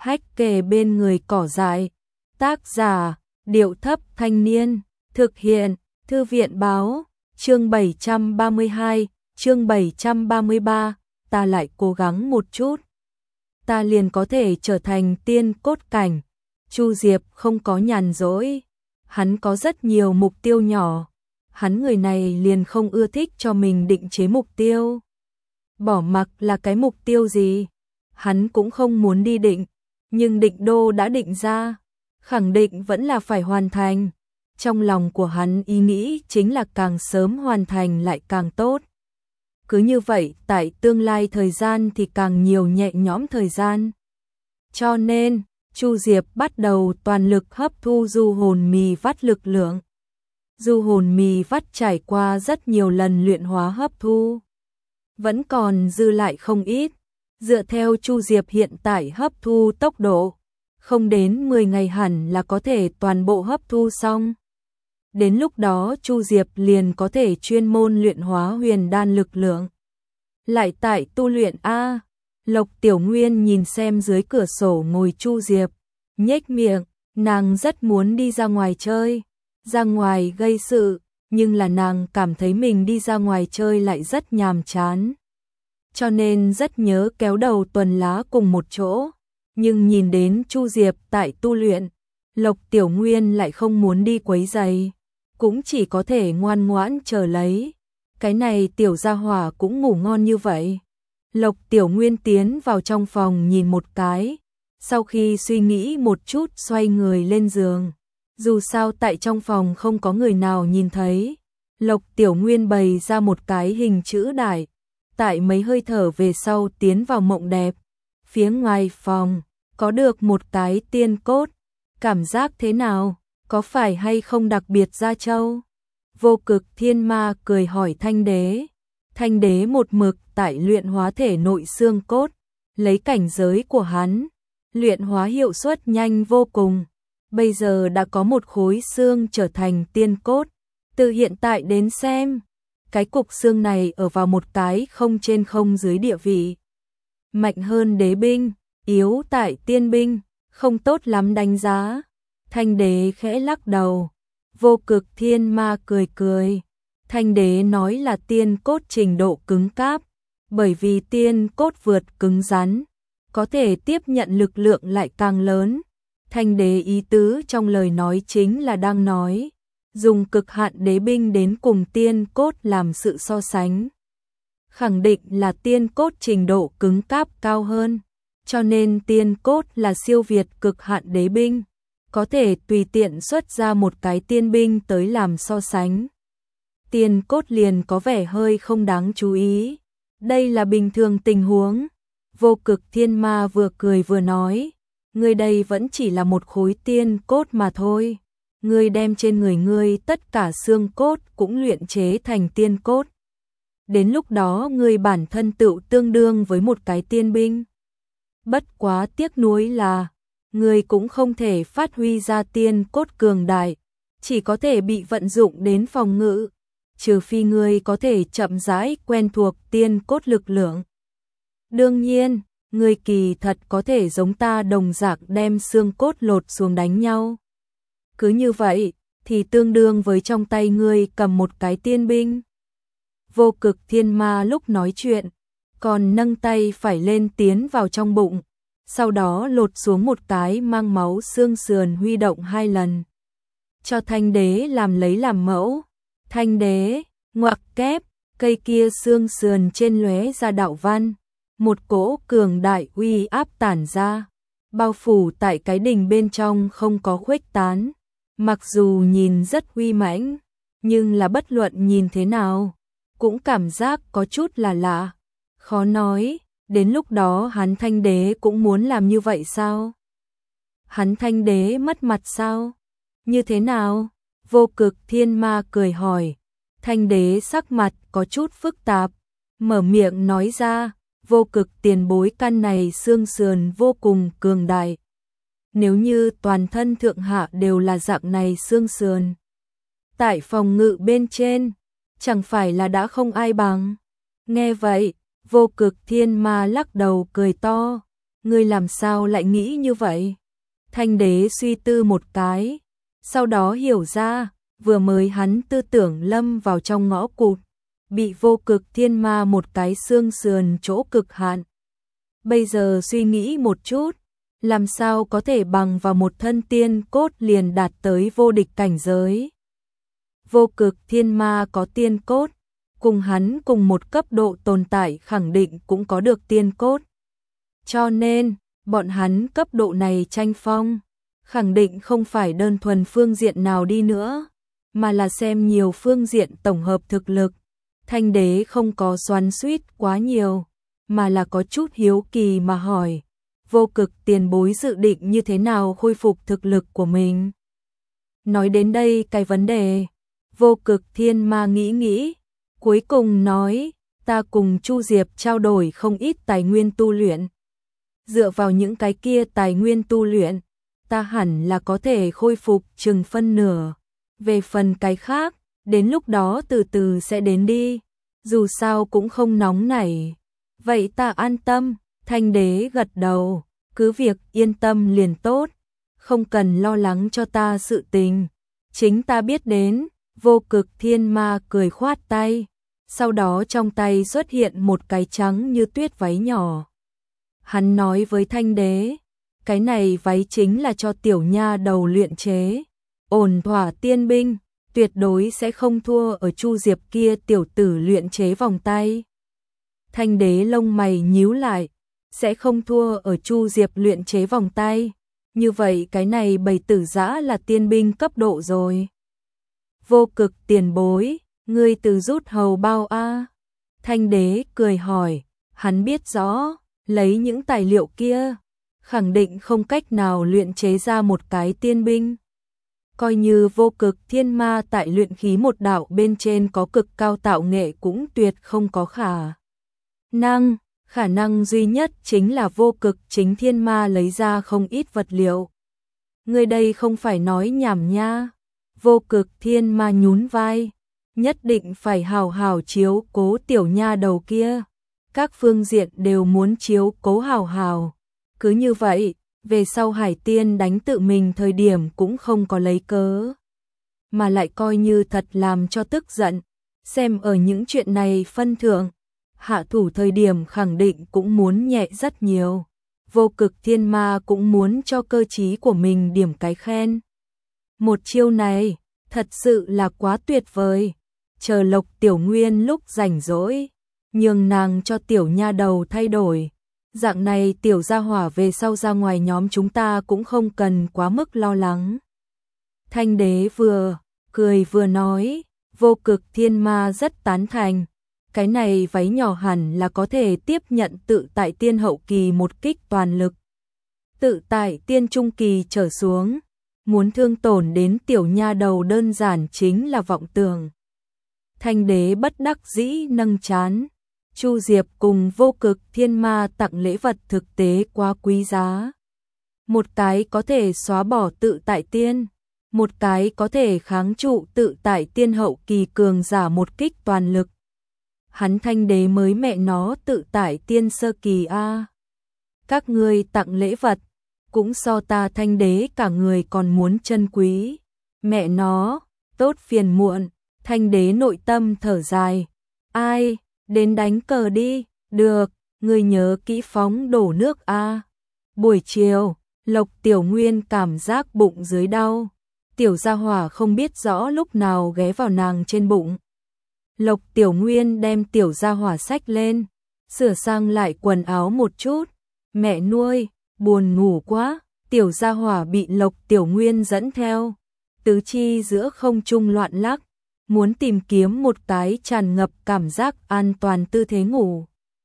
hách kề bên người cỏ dại. Tác giả, Điệu Thấp Thanh Niên. Thực hiện, Thư viện Báo. Chương 732, chương 733. Ta lại cố gắng một chút, ta liền có thể trở thành tiên cốt cảnh. Chu Diệp không có nhàn rỗi, hắn có rất nhiều mục tiêu nhỏ. Hắn người này liền không ưa thích cho mình định chế mục tiêu. Bỏ mặc là cái mục tiêu gì, hắn cũng không muốn đi định, nhưng định đô đã định ra, khẳng định vẫn là phải hoàn thành. Trong lòng của hắn ý nghĩ chính là càng sớm hoàn thành lại càng tốt. Cứ như vậy, tại tương lai thời gian thì càng nhiều nhẹ nhõm thời gian. Cho nên, Chu Diệp bắt đầu toàn lực hấp thu du hồn mì vắt lực lượng. Du hồn mì vắt trải qua rất nhiều lần luyện hóa hấp thu, vẫn còn dư lại không ít. Dựa theo Chu Diệp hiện tại hấp thu tốc độ, không đến 10 ngày hẳn là có thể toàn bộ hấp thu xong. Đến lúc đó Chu Diệp liền có thể chuyên môn luyện hóa huyền đan lực lượng. Lại tại tu luyện a. Lộc Tiểu Nguyên nhìn xem dưới cửa sổ ngồi Chu Diệp, nhếch miệng, nàng rất muốn đi ra ngoài chơi, ra ngoài gây sự, nhưng là nàng cảm thấy mình đi ra ngoài chơi lại rất nhàm chán. Cho nên rất nhớ kéo đầu Tuần Lá cùng một chỗ, nhưng nhìn đến Chu Diệp tại tu luyện, Lộc Tiểu Nguyên lại không muốn đi quấy rầy, cũng chỉ có thể ngoan ngoãn chờ lấy. Cái này tiểu gia hỏa cũng ngủ ngon như vậy. Lộc Tiểu Nguyên tiến vào trong phòng nhìn một cái, sau khi suy nghĩ một chút xoay người lên giường. Dù sao tại trong phòng không có người nào nhìn thấy, Lộc Tiểu Nguyên bày ra một cái hình chữ đại, tại mấy hơi thở về sau tiến vào mộng đẹp. Phía ngoài phòng, có được một cái tiên cốt, cảm giác thế nào, có phải hay không đặc biệt ra châu? Vô Cực Thiên Ma cười hỏi Thanh Đế. Thanh Đế một mực tại luyện hóa thể nội xương cốt, lấy cảnh giới của hắn, luyện hóa hiệu suất nhanh vô cùng. Bây giờ đã có một khối xương trở thành tiên cốt. Từ hiện tại đến xem, cái cục xương này ở vào một cái không trên không dưới địa vị. Mạnh hơn đế binh, yếu tại tiên binh, không tốt lắm đánh giá. Thanh Đế khẽ lắc đầu. Vô Cực Thiên Ma cười cười. Thanh Đế nói là tiên cốt trình độ cứng cáp, bởi vì tiên cốt vượt cứng rắn, có thể tiếp nhận lực lượng lại càng lớn. Thanh Đế ý tứ trong lời nói chính là đang nói, dùng cực hạn đế binh đến cùng tiên cốt làm sự so sánh. Khẳng định là tiên cốt trình độ cứng cáp cao hơn, cho nên tiên cốt là siêu việt cực hạn đế binh, có thể tùy tiện xuất ra một cái tiên binh tới làm so sánh. Tiên cốt liền có vẻ hơi không đáng chú ý. Đây là bình thường tình huống. Vô Cực Thiên Ma vừa cười vừa nói, ngươi đây vẫn chỉ là một khối tiên cốt mà thôi. Ngươi đem trên người ngươi tất cả xương cốt cũng luyện chế thành tiên cốt. Đến lúc đó ngươi bản thân tựu tương đương với một cái tiên binh. Bất quá tiếc nuối là, ngươi cũng không thể phát huy ra tiên cốt cường đại, chỉ có thể bị vận dụng đến phòng ngự, trừ phi ngươi có thể chậm rãi quen thuộc tiên cốt lực lượng. Đương nhiên, ngươi kỳ thật có thể giống ta đồng dạng đem xương cốt lột xuống đánh nhau. Cứ như vậy, thì tương đương với trong tay ngươi cầm một cái tiên binh. Vô Cực Thiên Ma lúc nói chuyện, còn nâng tay phải lên tiến vào trong bụng, sau đó lột xuống một cái mang máu xương sườn huy động 2 lần. Cho Thanh Đế làm lấy làm mẫu. Thanh Đế, ngoặc kép, cây kia xương sườn trên lóe ra đạo văn. Một cỗ cường đại uy áp tản ra, bao phủ tại cái đỉnh bên trong không có khuếch tán. Mặc dù nhìn rất uy mãnh, nhưng là bất luận nhìn thế nào, cũng cảm giác có chút là lạ. Khó nói, đến lúc đó hắn Thanh Đế cũng muốn làm như vậy sao? Hắn Thanh Đế mất mặt sao? Như thế nào? Vô Cực Thiên Ma cười hỏi. Thanh Đế sắc mặt có chút phức tạp, mở miệng nói ra, Vô Cực tiền bối căn này xương sườn vô cùng cường đại. Nếu như toàn thân thượng hạ đều là dạng này xương sườn, tại phòng ngự bên trên, chẳng phải là đã không ai bằng. Nghe vậy, Vô Cực Thiên Ma lắc đầu cười to. ngươi làm sao lại nghĩ như vậy? Thanh đế suy tư một cái, sau đó hiểu ra, vừa mới hắn tư tưởng lâm vào trong ngõ cụt, bị vô cực thiên ma một cái xương sườn chỗ cực hạn. Bây giờ suy nghĩ một chút, làm sao có thể bằng vào một thân tiên cốt liền đạt tới vô địch cảnh giới. Vô cực thiên ma có tiên cốt, cùng hắn cùng một cấp độ tồn tại khẳng định cũng có được tiên cốt. Cho nên, bọn hắn cấp độ này tranh phong, khẳng định không phải đơn thuần phương diện nào đi nữa, mà là xem nhiều phương diện tổng hợp thực lực. Thanh đế không có xoắn xuýt quá nhiều, mà là có chút hiếu kỳ mà hỏi, vô cực tiền bối dự định như thế nào khôi phục thực lực của mình. Nói đến đây cái vấn đề, vô cực thiên ma nghĩ, cuối cùng nói, ta cùng Chu Diệp trao đổi không ít tài nguyên tu luyện. Dựa vào những cái kia tài nguyên tu luyện, ta hẳn là có thể khôi phục chừng phân nửa. Về phần cái khác, đến lúc đó từ từ sẽ đến đi, dù sao cũng không nóng nảy. Vậy ta an tâm, Thanh đế gật đầu, cứ việc yên tâm liền tốt, không cần lo lắng cho ta sự tình. Chính ta biết đến, vô cực thiên ma cười khoát tay, sau đó trong tay xuất hiện một cái trắng như tuyết váy nhỏ. Hắn nói với Thanh đế, cái này váy chính là cho tiểu nha đầu luyện chế, ổn thỏa tiên binh, tuyệt đối sẽ không thua ở Chu Diệp kia tiểu tử luyện chế vòng tay. Thanh đế lông mày nhíu lại, sẽ không thua ở Chu Diệp luyện chế vòng tay, như vậy cái này bầy tử dã là tiên binh cấp độ rồi. Vô cực tiền bối, ngươi từ rút hầu bao a? Thanh đế cười hỏi, hắn biết rõ, lấy những tài liệu kia, khẳng định không cách nào luyện chế ra một cái tiên binh. Coi như vô cực thiên ma tại luyện khí một đạo bên trên có cực cao tạo nghệ cũng tuyệt không có khả năng duy nhất chính là vô cực chính thiên ma lấy ra không ít vật liệu. Người đây không phải nói nhảm nha. Vô cực thiên ma nhún vai, nhất định phải hào hào chiếu cố tiểu nha đầu kia. Các phương diện đều muốn chiếu cố hào hào. Cứ như vậy, về sau Hải Tiên đánh tự mình thời điểm cũng không có lấy cớ, mà lại coi như thật làm cho tức giận. Xem ở những chuyện này phân thượng, hạ thủ thời điểm khẳng định cũng muốn nhẹ rất nhiều. Vô cực thiên ma cũng muốn cho cơ trí của mình điểm cái khen. Một chiêu này, thật sự là quá tuyệt vời. Chờ Lộc Tiểu Nguyên lúc rảnh rỗi, nhường nàng cho tiểu nha đầu thay đổi. Dạng này tiểu gia hỏa về sau ra ngoài nhóm chúng ta cũng không cần quá mức lo lắng. Thanh đế vừa cười vừa nói, vô cực thiên ma rất tán thành. Cái này váy nhỏ hẳn là có thể tiếp nhận tự tại tiên hậu kỳ một kích toàn lực. Tự tại tiên trung kỳ trở xuống, muốn thương tổn đến tiểu nha đầu đơn giản chính là vọng tưởng. Thanh đế bất đắc dĩ nâng trán. Chu Diệp cùng vô cực thiên ma tặng lễ vật thực tế quá quý giá. Một cái có thể xóa bỏ tự tại tiên, một cái có thể kháng trụ tự tại tiên hậu kỳ cường giả một kích toàn lực. Hắn Thanh đế mới mẹ nó tự tại tiên sơ kỳ a. Các ngươi tặng lễ vật, cũng so ta Thanh đế cả người còn muốn chân quý. Mẹ nó, tốt phiền muộn, Thanh đế nội tâm thở dài. Ai, đến đánh cờ đi, được, ngươi nhớ kỹ phóng đổ nước a. Buổi chiều, Lộc Tiểu Nguyên cảm giác bụng dưới đau. Tiểu gia hỏa không biết rõ lúc nào ghé vào nàng trên bụng. Lộc Tiểu Nguyên đem tiểu gia hỏa xách lên, sửa sang lại quần áo một chút. Mẹ nuôi, buồn ngủ quá, tiểu gia hỏa bị Lộc Tiểu Nguyên dẫn theo. Tứ chi giữa không trung loạn lắc, muốn tìm kiếm một cái tràn ngập cảm giác an toàn tư thế ngủ.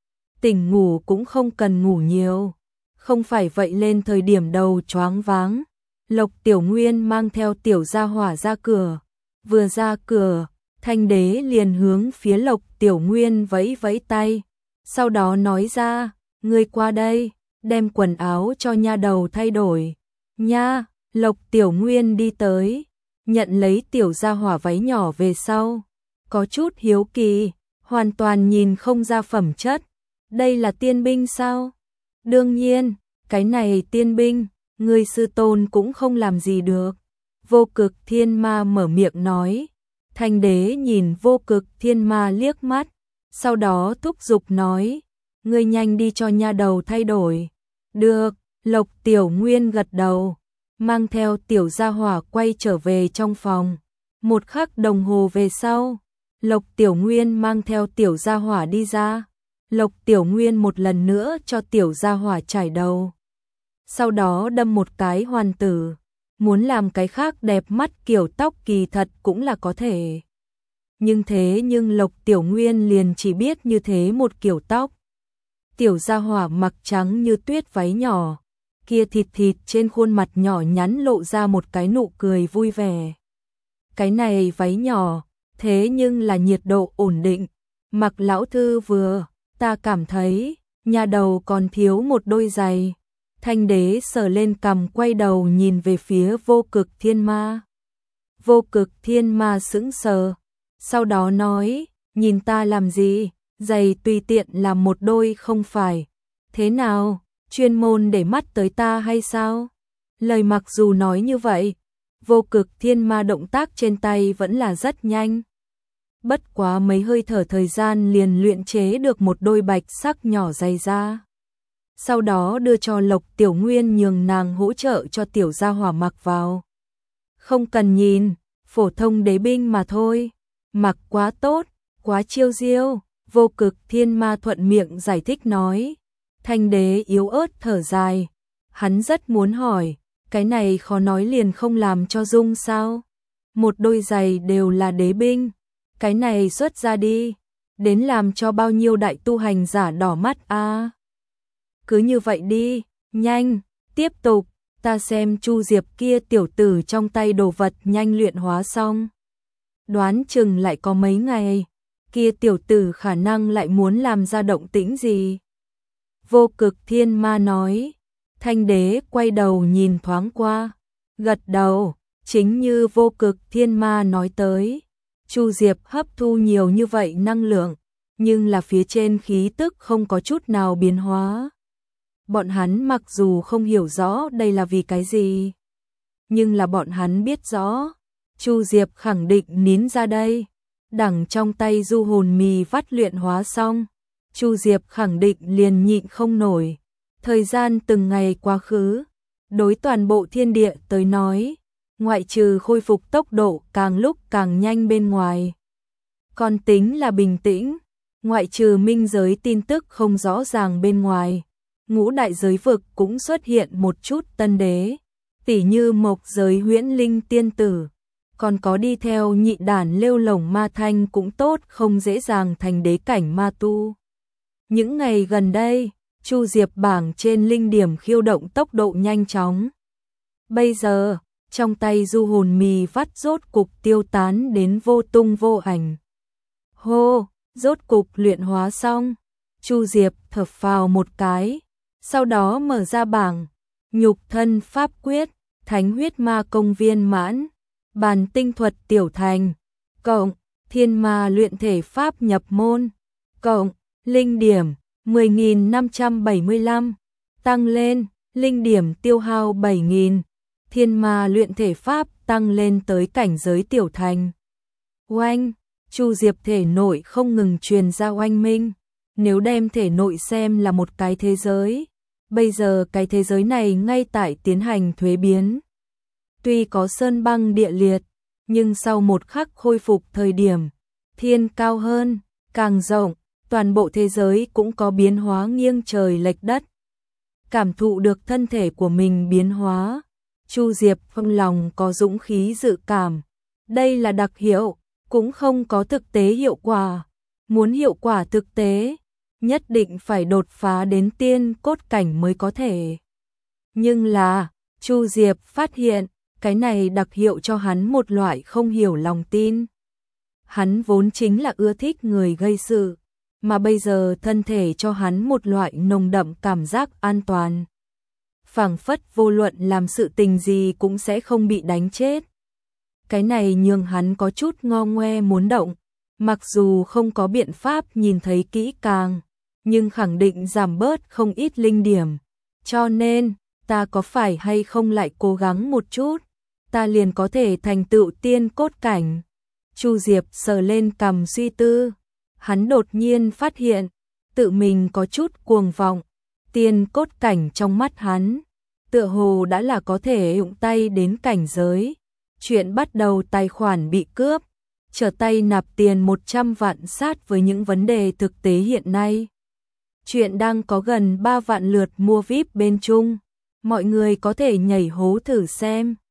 Tỉnh ngủ cũng không cần ngủ nhiều, không phải vậy lên thời điểm đầu choáng váng. Lộc Tiểu Nguyên mang theo tiểu gia hỏa ra cửa, vừa ra cửa, Thanh đế liền hướng phía Lộc Tiểu Nguyên vẫy vẫy tay, sau đó nói ra, ngươi qua đây, đem quần áo cho nha đầu thay đổi. Nha, Lộc Tiểu Nguyên đi tới, nhận lấy tiểu gia hỏa váy nhỏ về sau, có chút hiếu kỳ, hoàn toàn nhìn không ra phẩm chất. Đây là tiên binh sao? Đương nhiên, Cái này tiên binh, ngươi sư tôn cũng không làm gì được. Vô Cực Thiên Ma mở miệng nói. Thanh đế nhìn Vô Cực Thiên Ma liếc mắt, sau đó thúc giục nói, ngươi nhanh đi cho nha đầu thay đổi. Được, Lộc Tiểu Nguyên gật đầu, mang theo tiểu gia hỏa quay trở về trong phòng. Một khắc đồng hồ về sau, Lộc Tiểu Nguyên mang theo tiểu gia hỏa đi ra. Lộc Tiểu Nguyên một lần nữa cho tiểu gia hỏa chải đầu. Sau đó đâm một cái hoàn tử. Muốn làm cái khác đẹp mắt kiểu tóc kỳ thật cũng là có thể. Nhưng Lộc Tiểu Nguyên liền chỉ biết như thế một kiểu tóc. Tiểu gia hỏa mặc trắng như tuyết váy nhỏ, kia thịt thịt trên khuôn mặt nhỏ nhắn lộ ra một cái nụ cười vui vẻ. Cái này váy nhỏ, thế nhưng là nhiệt độ ổn định, mặc lão thư vừa, ta cảm thấy, nhà đầu còn thiếu một đôi giày. Thanh đế sờ lên cằm quay đầu nhìn về phía Vô Cực Thiên Ma. Vô Cực Thiên Ma sững sờ, sau đó nói, nhìn ta làm gì, giày tùy tiện làm một đôi không phải. Thế nào, chuyên môn để mắt tới ta hay sao? Lời mặc dù nói như vậy, Vô Cực Thiên Ma động tác trên tay vẫn là rất nhanh. Bất quá mấy hơi thở thời gian liền luyện chế được một đôi bạch sắc nhỏ giày ra. Sau đó đưa cho Lộc Tiểu Nguyên nhường nàng hỗ trợ cho tiểu gia hỏa mặc vào. Không cần nhìn, phổ thông đế binh mà thôi, mặc quá tốt, quá chiêu diêu. Vô Cực Thiên Ma thuận miệng giải thích nói. Thanh đế yếu ớt thở dài, hắn rất muốn hỏi, cái này khó nói liền không làm cho dung sao? Một đôi giày đều là đế binh, cái này xuất ra đi, đến làm cho bao nhiêu đại tu hành giả đỏ mắt a. Cứ như vậy đi, nhanh, tiếp tục, ta xem Chu Diệp kia tiểu tử trong tay đồ vật nhanh luyện hóa xong. Đoán chừng lại có mấy ngày, kia tiểu tử khả năng lại muốn làm ra động tĩnh gì. Vô Cực Thiên Ma nói. Thanh đế quay đầu nhìn thoáng qua, gật đầu, chính như Vô Cực Thiên Ma nói tới. Chu Diệp hấp thu nhiều như vậy năng lượng, nhưng là phía trên khí tức không có chút nào biến hóa. Bọn hắn mặc dù không hiểu rõ đây là vì cái gì, nhưng là bọn hắn biết rõ, Chu Diệp khẳng định nín ra đây. Đẳng trong tay du hồn mì vắt luyện hóa xong, Chu Diệp khẳng định liền nhịn không nổi. Thời gian từng ngày quá khứ, đối toàn bộ thiên địa tới nói, ngoại trừ khôi phục tốc độ càng lúc càng nhanh bên ngoài, còn tính là bình tĩnh, ngoại trừ minh giới tin tức không rõ ràng bên ngoài, ngũ đại giới vực cũng xuất hiện một chút tân đế, tỉ như Mộc giới Huyễn Linh tiên tử, còn có đi theo nhị đản Lêu Lổng Ma Thanh cũng tốt, không dễ dàng thành đế cảnh ma tu. Những ngày gần đây, Chu Diệp bảng trên linh điểm khiêu động tốc độ nhanh chóng. Bây giờ, trong tay du hồn mì vắt rốt cục tiêu tán đến vô tung vô ảnh. Hô, rốt cục luyện hóa xong. Chu Diệp thở phào một cái, sau đó mở ra bảng, nhục thân pháp quyết, thánh huyết ma công viên mãn, bàn tinh thuật tiểu thành, cộng, thiên ma luyện thể pháp nhập môn, cộng, linh điểm 10.575, tăng lên, linh điểm tiêu hao 7.000, thiên ma luyện thể pháp tăng lên tới cảnh giới tiểu thành. Oanh, Chu Diệp thể nội không ngừng truyền ra oanh minh, nếu đem thể nội xem là một cái thế giới, bây giờ cái thế giới này ngay tại tiến hành thuế biến. Tuy có sơn băng địa liệt, nhưng sau một khắc khôi phục thời điểm, thiên cao hơn, càng rộng, toàn bộ thế giới cũng có biến hóa nghiêng trời lệch đất. Cảm thụ được thân thể của mình biến hóa, Chu Diệp trong lòng có dũng khí dự cảm. Đây là đặc hiệu, cũng không có thực tế hiệu quả. Muốn hiệu quả thực tế, nhất định phải đột phá đến tiên cốt cảnh mới có thể. Nhưng là, Chu Diệp phát hiện, cái này đặc hiệu cho hắn một loại không hiểu lòng tin. Hắn vốn chính là ưa thích người gây sự, mà bây giờ thân thể cho hắn một loại nồng đậm cảm giác an toàn. Phảng phất vô luận làm sự tình gì cũng sẽ không bị đánh chết. Cái này nhường hắn có chút ngo ngoe muốn động, mặc dù không có biện pháp nhìn thấy kỹ càng, nhưng khẳng định giảm bớt không ít linh điểm. Cho nên, ta có phải hay không lại cố gắng một chút, ta liền có thể thành tựu tiên cốt cảnh. Chu Diệp sờ lên cằm suy tư, hắn đột nhiên phát hiện, tự mình có chút cuồng vọng, tiên cốt cảnh trong mắt hắn, tựa hồ đã là có thể dụng tay đến cảnh giới. Chuyện bắt đầu tài khoản bị cướp, trở tay nạp tiền 100 vạn sát với những vấn đề thực tế hiện nay. Chuyện đang có gần 3 vạn lượt mua VIP bên Trung, mọi người có thể nhảy hố thử xem.